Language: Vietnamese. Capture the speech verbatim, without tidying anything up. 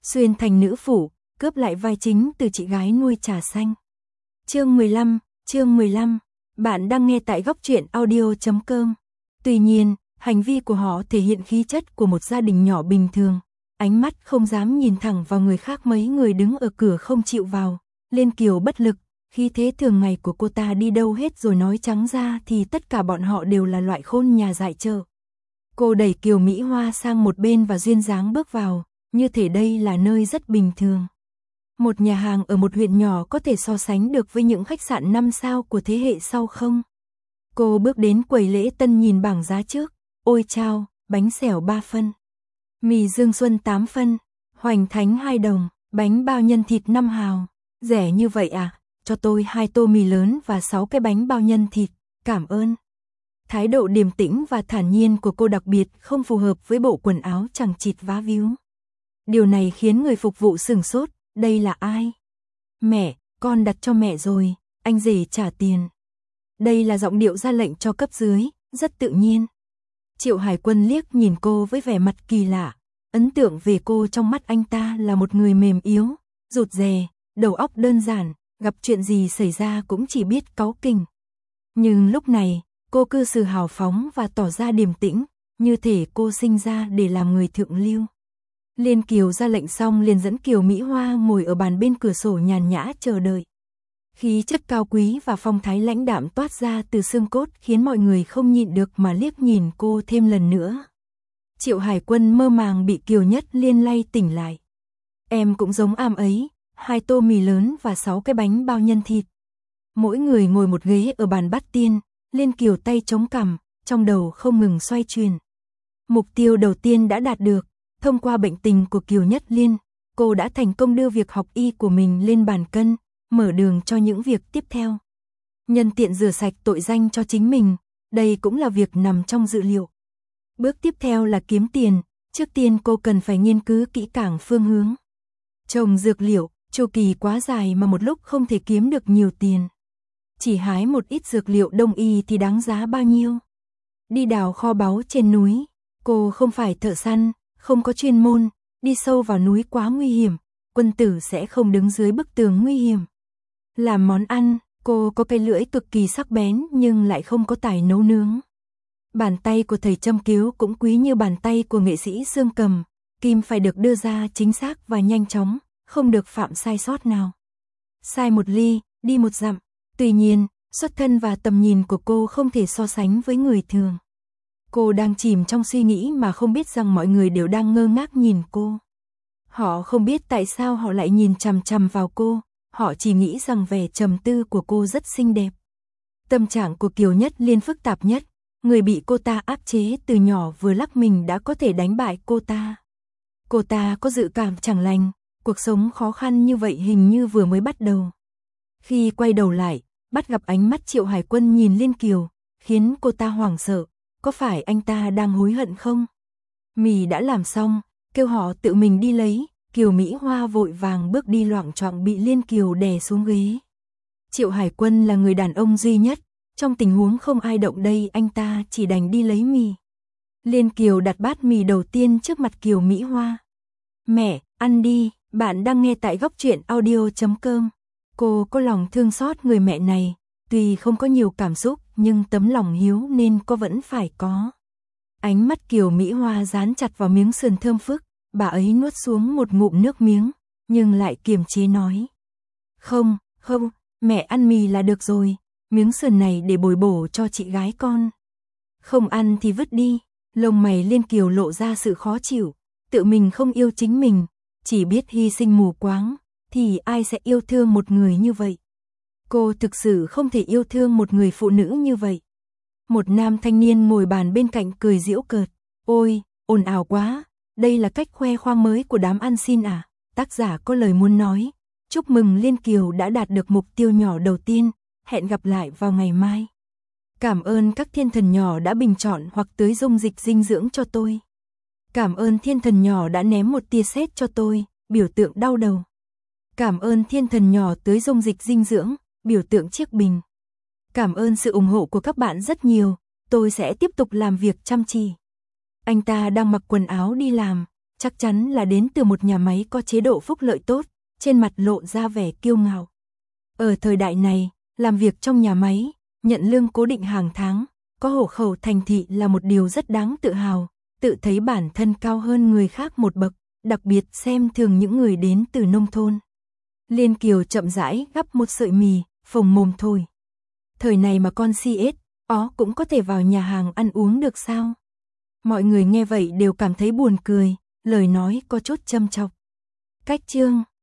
xuyên thành nữ phủ, cướp lại vai chính từ chị gái nuôi trà xanh. Chương mười lăm, chương mười lăm, bạn đang nghe tại góc truyện audio chấm com. Tuy nhiên, hành vi của họ thể hiện khí chất của một gia đình nhỏ bình thường, ánh mắt không dám nhìn thẳng vào người khác. Mấy người đứng ở cửa không chịu vào, Liên Kiều bất lực, khí thế thường ngày của cô ta đi đâu hết rồi, nói trắng ra thì tất cả bọn họ đều là loại khôn nhà dại chợ. Cô đẩy Kiều Mỹ Hoa sang một bên và duyên dáng bước vào, như thể đây là nơi rất bình thường. Một nhà hàng ở một huyện nhỏ có thể so sánh được với những khách sạn năm sao của thế hệ sau không? Cô bước đến quầy lễ tân nhìn bảng giá trước, ôi chao, bánh xèo ba phân, mì Dương Xuân tám phân, hoành thánh hai đồng, bánh bao nhân thịt năm hào, rẻ như vậy à, cho tôi hai tô mì lớn và sáu cái bánh bao nhân thịt, cảm ơn. Thái độ điềm tĩnh và thản nhiên của cô đặc biệt không phù hợp với bộ quần áo chằng chịt vá víu. Điều này khiến người phục vụ sửng sốt, đây là ai? Mẹ, con đặt cho mẹ rồi, anh rể trả tiền. Đây là giọng điệu ra lệnh cho cấp dưới, rất tự nhiên. Triệu Hải Quân liếc nhìn cô với vẻ mặt kỳ lạ, ấn tượng về cô trong mắt anh ta là một người mềm yếu, rụt rè, đầu óc đơn giản, gặp chuyện gì xảy ra cũng chỉ biết cáu kỉnh. Nhưng lúc này, cô cư xử hào phóng và tỏ ra điềm tĩnh, như thể cô sinh ra để làm người thượng lưu. Liên Kiều ra lệnh xong liền dẫn Kiều Mỹ Hoa ngồi ở bàn bên cửa sổ nhàn nhã chờ đợi. Khí chất cao quý và phong thái lãnh đạm toát ra từ xương cốt khiến mọi người không nhịn được mà liếc nhìn cô thêm lần nữa. Triệu Hải Quân mơ màng bị Kiều Nhất Liên lay tỉnh lại. Em cũng giống am ấy, hai tô mì lớn và sáu cái bánh bao nhân thịt. Mỗi người ngồi một ghế ở bàn bát tiên, Liên Kiều tay chống cằm, trong đầu không ngừng xoay chuyển. Mục tiêu đầu tiên đã đạt được, thông qua bệnh tình của Kiều Nhất Liên, cô đã thành công đưa việc học y của mình lên bàn cân, mở đường cho những việc tiếp theo. Nhân tiện rửa sạch tội danh cho chính mình, đây cũng là việc nằm trong dự liệu. Bước tiếp theo là kiếm tiền, trước tiên cô cần phải nghiên cứu kỹ càng phương hướng. Trồng dược liệu, chu kỳ quá dài mà một lúc không thể kiếm được nhiều tiền. Chỉ hái một ít dược liệu đông y thì đáng giá bao nhiêu? Đi đào kho báu trên núi, cô không phải thợ săn, không có chuyên môn, đi sâu vào núi quá nguy hiểm, quân tử sẽ không đứng dưới bức tường nguy hiểm. Làm món ăn, cô có cái lưỡi cực kỳ sắc bén nhưng lại không có tài nấu nướng. Bàn tay của thầy châm cứu cũng quý như bàn tay của nghệ sĩ xương cầm, kim phải được đưa ra chính xác và nhanh chóng, không được phạm sai sót nào. Sai một ly, đi một dặm. Tuy nhiên, xuất thân và tầm nhìn của cô không thể so sánh với người thường. Cô đang chìm trong suy nghĩ mà không biết rằng mọi người đều đang ngơ ngác nhìn cô. Họ không biết tại sao họ lại nhìn chằm chằm vào cô, họ chỉ nghĩ rằng vẻ trầm tư của cô rất xinh đẹp. Tâm trạng của Kiều Nhất Liên phức tạp nhất, người bị cô ta áp chế từ nhỏ vừa lắc mình đã có thể đánh bại cô ta. Cô ta có dự cảm chẳng lành, cuộc sống khó khăn như vậy hình như vừa mới bắt đầu. Khi quay đầu lại, bắt gặp ánh mắt Triệu Hải Quân nhìn Liên Kiều, khiến cô ta hoảng sợ, có phải anh ta đang hối hận không? Mì đã làm xong, kêu họ tự mình đi lấy, Kiều Mỹ Hoa vội vàng bước đi loạng choạng bị Liên Kiều đè xuống ghế. Triệu Hải Quân là người đàn ông duy nhất, trong tình huống không ai động đây anh ta chỉ đành đi lấy mì. Liên Kiều đặt bát mì đầu tiên trước mặt Kiều Mỹ Hoa. Mẹ, ăn đi, bạn đang nghe tại góc truyện audio chấm com. Cô có lòng thương xót người mẹ này, tuy không có nhiều cảm xúc nhưng tấm lòng hiếu nên cô vẫn phải có. Ánh mắt Kiều Mỹ Hoa dán chặt vào miếng sườn thơm phức, bà ấy nuốt xuống một ngụm nước miếng, nhưng lại kiềm chế nói. Không, không, mẹ ăn mì là được rồi, miếng sườn này để bồi bổ cho chị gái con. Không ăn thì vứt đi, lông mày Liên Kiều lộ ra sự khó chịu, tự mình không yêu chính mình, chỉ biết hy sinh mù quáng, thì ai sẽ yêu thương một người như vậy? Cô thực sự không thể yêu thương một người phụ nữ như vậy. Một nam thanh niên ngồi bàn bên cạnh cười giễu cợt. Ôi, ồn ào quá, đây là cách khoe khoang mới của đám ăn xin à? Tác giả có lời muốn nói. Chúc mừng Liên Kiều đã đạt được mục tiêu nhỏ đầu tiên, hẹn gặp lại vào ngày mai. Cảm ơn các thiên thần nhỏ đã bình chọn hoặc tưới dung dịch dinh dưỡng cho tôi. Cảm ơn thiên thần nhỏ đã ném một tia sét cho tôi, biểu tượng đau đầu. Cảm ơn thiên thần nhỏ tưới dung dịch dinh dưỡng, biểu tượng chiếc bình. Cảm ơn sự ủng hộ của các bạn rất nhiều, tôi sẽ tiếp tục làm việc chăm chỉ. Anh ta đang mặc quần áo đi làm, chắc chắn là đến từ một nhà máy có chế độ phúc lợi tốt, trên mặt lộ ra vẻ kiêu ngạo. Ở thời đại này, làm việc trong nhà máy, nhận lương cố định hàng tháng, có hộ khẩu thành thị là một điều rất đáng tự hào, tự thấy bản thân cao hơn người khác một bậc, đặc biệt xem thường những người đến từ nông thôn. Liên Kiều chậm rãi gắp một sợi mì, phồng mồm thôi. Thời này mà con xê ét, ó cũng có thể vào nhà hàng ăn uống được sao? Mọi người nghe vậy đều cảm thấy buồn cười, lời nói có chút châm chọc. Cách chương